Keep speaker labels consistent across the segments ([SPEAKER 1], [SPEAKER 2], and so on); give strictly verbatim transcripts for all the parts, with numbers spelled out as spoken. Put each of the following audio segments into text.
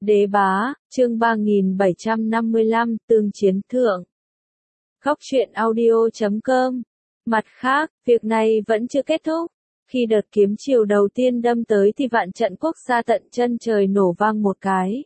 [SPEAKER 1] Đế bá, chương ba nghìn bảy trăm năm mươi lăm, tương chiến thượng. Góc truyện audio chấm com. Mặt khác, việc này vẫn chưa kết thúc. Khi đợt kiếm chiều đầu tiên đâm tới thì vạn trận quốc xa tận chân trời nổ vang một cái.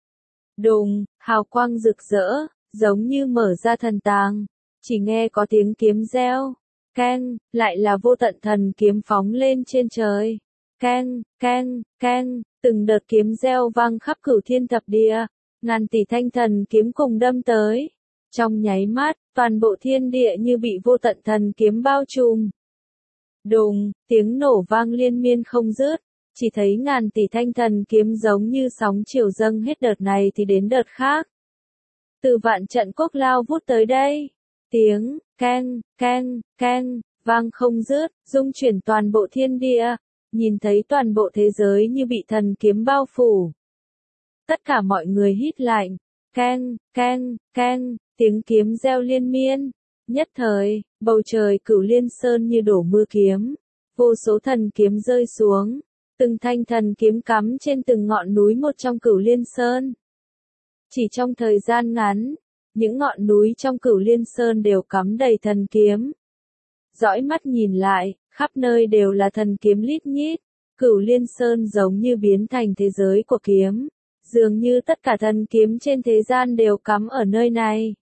[SPEAKER 1] Đùng, hào quang rực rỡ, giống như mở ra thần tàng. Chỉ nghe có tiếng kiếm reo. Keng, lại là vô tận thần kiếm phóng lên trên trời. Keng, keng, keng, từng đợt kiếm reo vang khắp cửu thiên thập địa, ngàn tỷ thanh thần kiếm cùng đâm tới. Trong nháy mắt, toàn bộ thiên địa như bị vô tận thần kiếm bao trùm. Đùng, tiếng nổ vang liên miên không dứt, chỉ thấy ngàn tỷ thanh thần kiếm giống như sóng chiều dâng hết đợt này thì đến đợt khác. Từ vạn trận quốc lao vút tới đây, tiếng keng, keng, keng, vang không dứt, rung chuyển toàn bộ thiên địa. Nhìn thấy toàn bộ thế giới như bị thần kiếm bao phủ. Tất cả mọi người hít lạnh, keng, keng, keng, tiếng kiếm reo liên miên. Nhất thời, bầu trời Cửu Liên Sơn như đổ mưa kiếm. Vô số thần kiếm rơi xuống, từng thanh thần kiếm cắm trên từng ngọn núi một trong Cửu Liên Sơn. Chỉ trong thời gian ngắn, những ngọn núi trong Cửu Liên Sơn đều cắm đầy thần kiếm. Dõi mắt nhìn lại, khắp nơi đều là thần kiếm lít nhít, Cửu Liên Sơn giống như biến thành thế giới của kiếm, dường như tất cả thần kiếm trên thế gian đều cắm ở nơi này.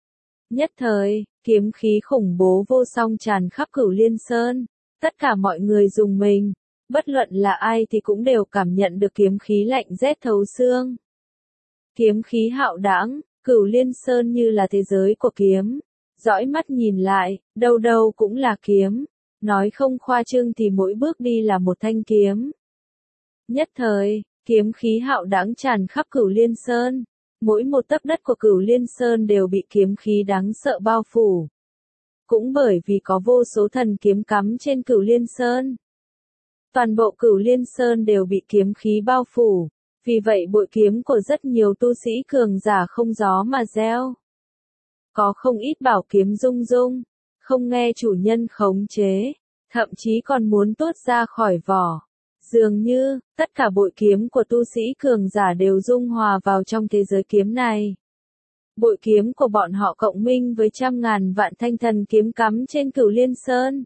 [SPEAKER 1] Nhất thời, kiếm khí khủng bố vô song tràn khắp Cửu Liên Sơn, tất cả mọi người rùng mình, bất luận là ai thì cũng đều cảm nhận được kiếm khí lạnh rét thấu xương. Kiếm khí hạo đãng, Cửu Liên Sơn như là thế giới của kiếm. Dõi mắt nhìn lại, đâu đâu cũng là kiếm. Nói không khoa trương thì mỗi bước đi là một thanh kiếm. Nhất thời, kiếm khí hạo đãng tràn khắp Cửu Liên Sơn. Mỗi một tấc đất của Cửu Liên Sơn đều bị kiếm khí đáng sợ bao phủ. Cũng bởi vì có vô số thần kiếm cắm trên Cửu Liên Sơn. Toàn bộ Cửu Liên Sơn đều bị kiếm khí bao phủ. Vì vậy bội kiếm của rất nhiều tu sĩ cường giả không gió mà reo. Có không ít bảo kiếm rung rung, không nghe chủ nhân khống chế, thậm chí còn muốn tuốt ra khỏi vỏ. Dường như, tất cả bội kiếm của tu sĩ cường giả đều dung hòa vào trong thế giới kiếm này. Bội kiếm của bọn họ cộng minh với trăm ngàn vạn thanh thần kiếm cắm trên Cửu Liên Sơn.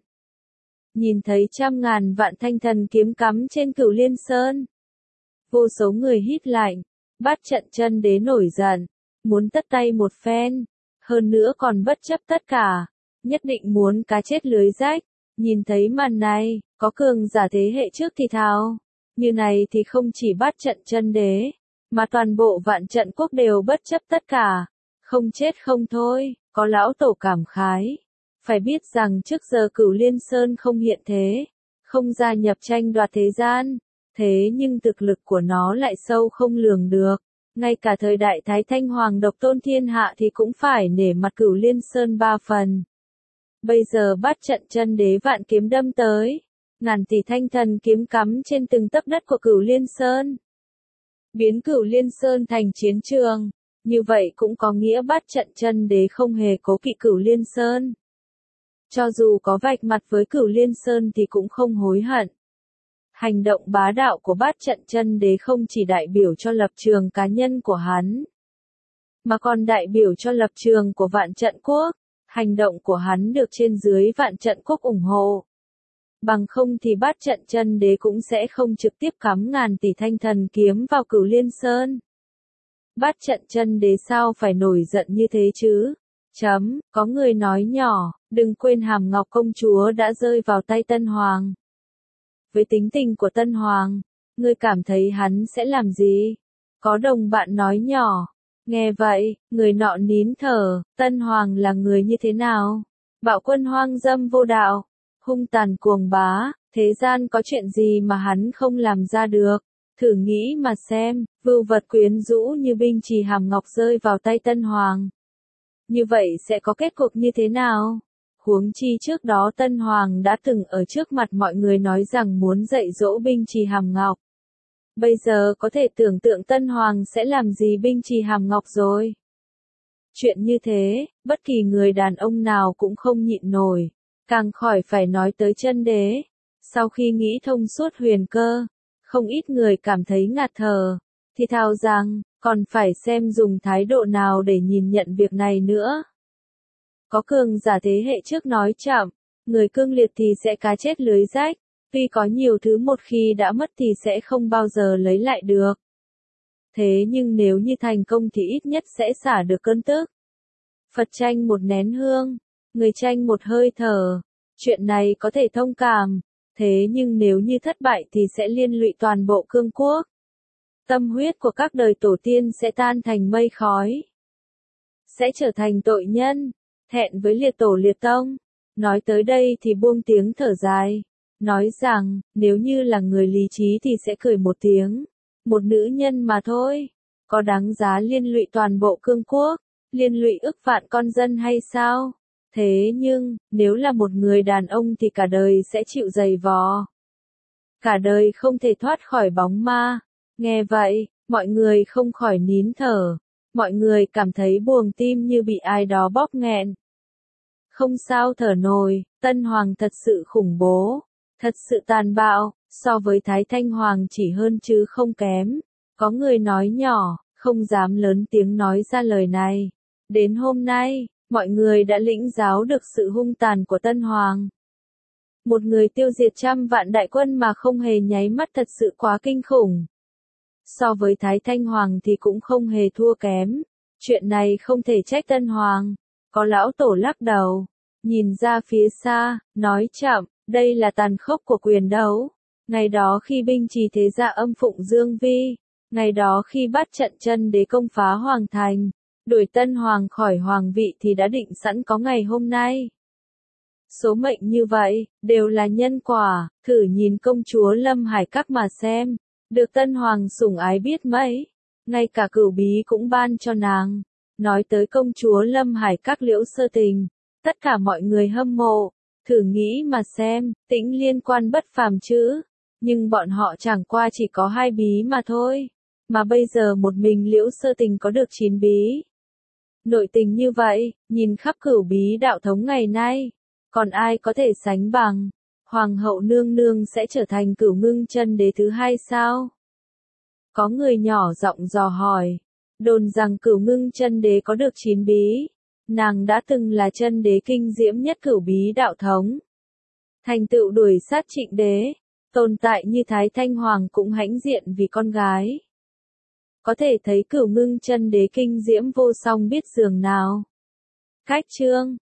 [SPEAKER 1] Nhìn thấy trăm ngàn vạn thanh thần kiếm cắm trên Cửu Liên Sơn. Vô số người hít lạnh, Bát Trận Chân Đế nổi giận, muốn tất tay một phen. Hơn nữa còn bất chấp tất cả, nhất định muốn cá chết lưới rách. Nhìn thấy màn này, có cường giả thế hệ trước thì thào. Như này thì không chỉ Bát Trận Chân Đế, mà toàn bộ vạn trận quốc đều bất chấp tất cả. Không chết không thôi, có lão tổ cảm khái. Phải biết rằng trước giờ Cửu Liên Sơn không hiện thế, không gia nhập tranh đoạt thế gian. Thế nhưng thực lực của nó lại sâu không lường được. Ngay cả thời đại Thái Thanh Hoàng độc tôn thiên hạ thì cũng phải nể mặt Cửu Liên Sơn ba phần. Bây giờ Bát Trận Chân Đế vạn kiếm đâm tới, ngàn tỷ thanh thần kiếm cắm trên từng tấc đất của Cửu Liên Sơn. Biến Cửu Liên Sơn thành chiến trường, như vậy cũng có nghĩa Bát Trận Chân Đế không hề cố kỵ Cửu Liên Sơn. Cho dù có vạch mặt với Cửu Liên Sơn thì cũng không hối hận. Hành động bá đạo của Bát Trận Chân Đế không chỉ đại biểu cho lập trường cá nhân của hắn, mà còn đại biểu cho lập trường của vạn trận quốc. Hành động của hắn được trên dưới vạn trận quốc ủng hộ. Bằng không thì Bát Trận Chân Đế cũng sẽ không trực tiếp cắm ngàn tỷ thanh thần kiếm vào Cửu Liên Sơn. Bát Trận Chân Đế sao phải nổi giận như thế chứ? Chấm, có người nói nhỏ, đừng quên Hàm Ngọc công chúa đã rơi vào tay Tân Hoàng. Với tính tình của Tân Hoàng, ngươi cảm thấy hắn sẽ làm gì? Có đồng bạn nói nhỏ. Nghe vậy, người nọ nín thở, Tân Hoàng là người như thế nào? Bạo quân hoang dâm vô đạo, hung tàn cuồng bá, thế gian có chuyện gì mà hắn không làm ra được? Thử nghĩ mà xem, vưu vật quyến rũ như binh chì Hàm Ngọc rơi vào tay Tân Hoàng. Như vậy sẽ có kết cục như thế nào? Huống chi trước đó Tân Hoàng đã từng ở trước mặt mọi người nói rằng muốn dạy dỗ binh chì Hàm Ngọc. Bây giờ có thể tưởng tượng Tân Hoàng sẽ làm gì binh chì Hàm Ngọc rồi. Chuyện như thế, bất kỳ người đàn ông nào cũng không nhịn nổi, càng khỏi phải nói tới Chân Đế. Sau khi nghĩ thông suốt huyền cơ, không ít người cảm thấy ngạt thở. thì thào rằng, còn phải xem dùng thái độ nào để nhìn nhận việc này nữa. Có cường giả thế hệ trước nói chậm, người cương liệt thì sẽ cá chết lưới rách, tuy có nhiều thứ một khi đã mất thì sẽ không bao giờ lấy lại được. Thế nhưng nếu như thành công thì ít nhất sẽ xả được cơn tức. Phật tranh một nén hương, người tranh một hơi thở. Chuyện này có thể thông cảm, thế nhưng nếu như thất bại thì sẽ liên lụy toàn bộ cương quốc. Tâm huyết của các đời tổ tiên sẽ tan thành mây khói. Sẽ trở thành tội nhân, thẹn với liệt tổ liệt tông. Nói tới đây thì buông tiếng thở dài. Nói rằng, nếu như là người lý trí thì sẽ cười một tiếng. Một nữ nhân mà thôi. Có đáng giá liên lụy toàn bộ cương quốc, liên lụy ức vạn con dân hay sao? Thế nhưng, nếu là một người đàn ông thì cả đời sẽ chịu giày vò. Cả đời không thể thoát khỏi bóng ma. Nghe vậy, mọi người không khỏi nín thở. Mọi người cảm thấy buồng tim như bị ai đó bóp nghẹn. Không sao thở nổi, Tân Hoàng thật sự khủng bố, thật sự tàn bạo, so với Thái Thanh Hoàng chỉ hơn chứ không kém. Có người nói nhỏ, không dám lớn tiếng nói ra lời này. Đến hôm nay, mọi người đã lĩnh giáo được sự hung tàn của Tân Hoàng. Một người tiêu diệt trăm vạn đại quân mà không hề nháy mắt thật sự quá kinh khủng. So với Thái Thanh Hoàng thì cũng không hề thua kém. Chuyện này không thể trách Tân Hoàng. Có lão tổ lắc đầu, nhìn ra phía xa, nói chậm, đây là tàn khốc của quyền đấu. Ngày đó khi binh trì thế gia âm phụng Dương Vi, ngày đó khi bắt trận chân đế công phá hoàng thành, đuổi Tân Hoàng khỏi hoàng vị thì đã định sẵn có ngày hôm nay. Số mệnh như vậy, đều là nhân quả, thử nhìn công chúa Lâm Hải Các mà xem, được Tân Hoàng sủng ái biết mấy, ngay cả cửu bí cũng ban cho nàng. Nói tới công chúa Lâm Hải Các Liễu Sơ Tình, tất cả mọi người hâm mộ, thử nghĩ mà xem, Tĩnh Liên quan bất phàm chứ, nhưng bọn họ chẳng qua chỉ có hai bí mà thôi, mà bây giờ một mình Liễu Sơ Tình có được chín bí. Nội tình như vậy, nhìn khắp cửu bí đạo thống ngày nay, còn ai có thể sánh bằng? Hoàng hậu nương nương sẽ trở thành Cửu Ngưng Chân Đế thứ hai sao? Có người nhỏ giọng dò hỏi. Đồn rằng Cửu Ngưng Chân Đế có được chín bí. Nàng đã từng là chân đế kinh diễm nhất cửu bí đạo thống. Thành tựu đuổi sát Trịnh Đế, tồn tại như Thái Thanh Hoàng cũng hãnh diện vì con gái. Có thể thấy Cửu Ngưng Chân Đế kinh diễm vô song biết giường nào. Cách chương